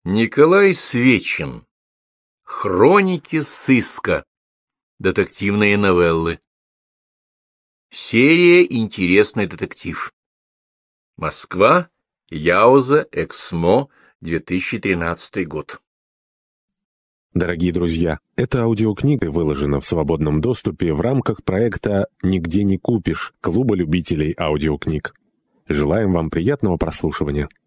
Николай Свечин. Хроники сыска. Детективные новеллы. Серия «Интересный детектив». Москва. Яуза. Эксмо. 2013 год. Дорогие друзья, эта аудиокнига выложена в свободном доступе в рамках проекта «Нигде не купишь» Клуба любителей аудиокниг. Желаем вам приятного прослушивания.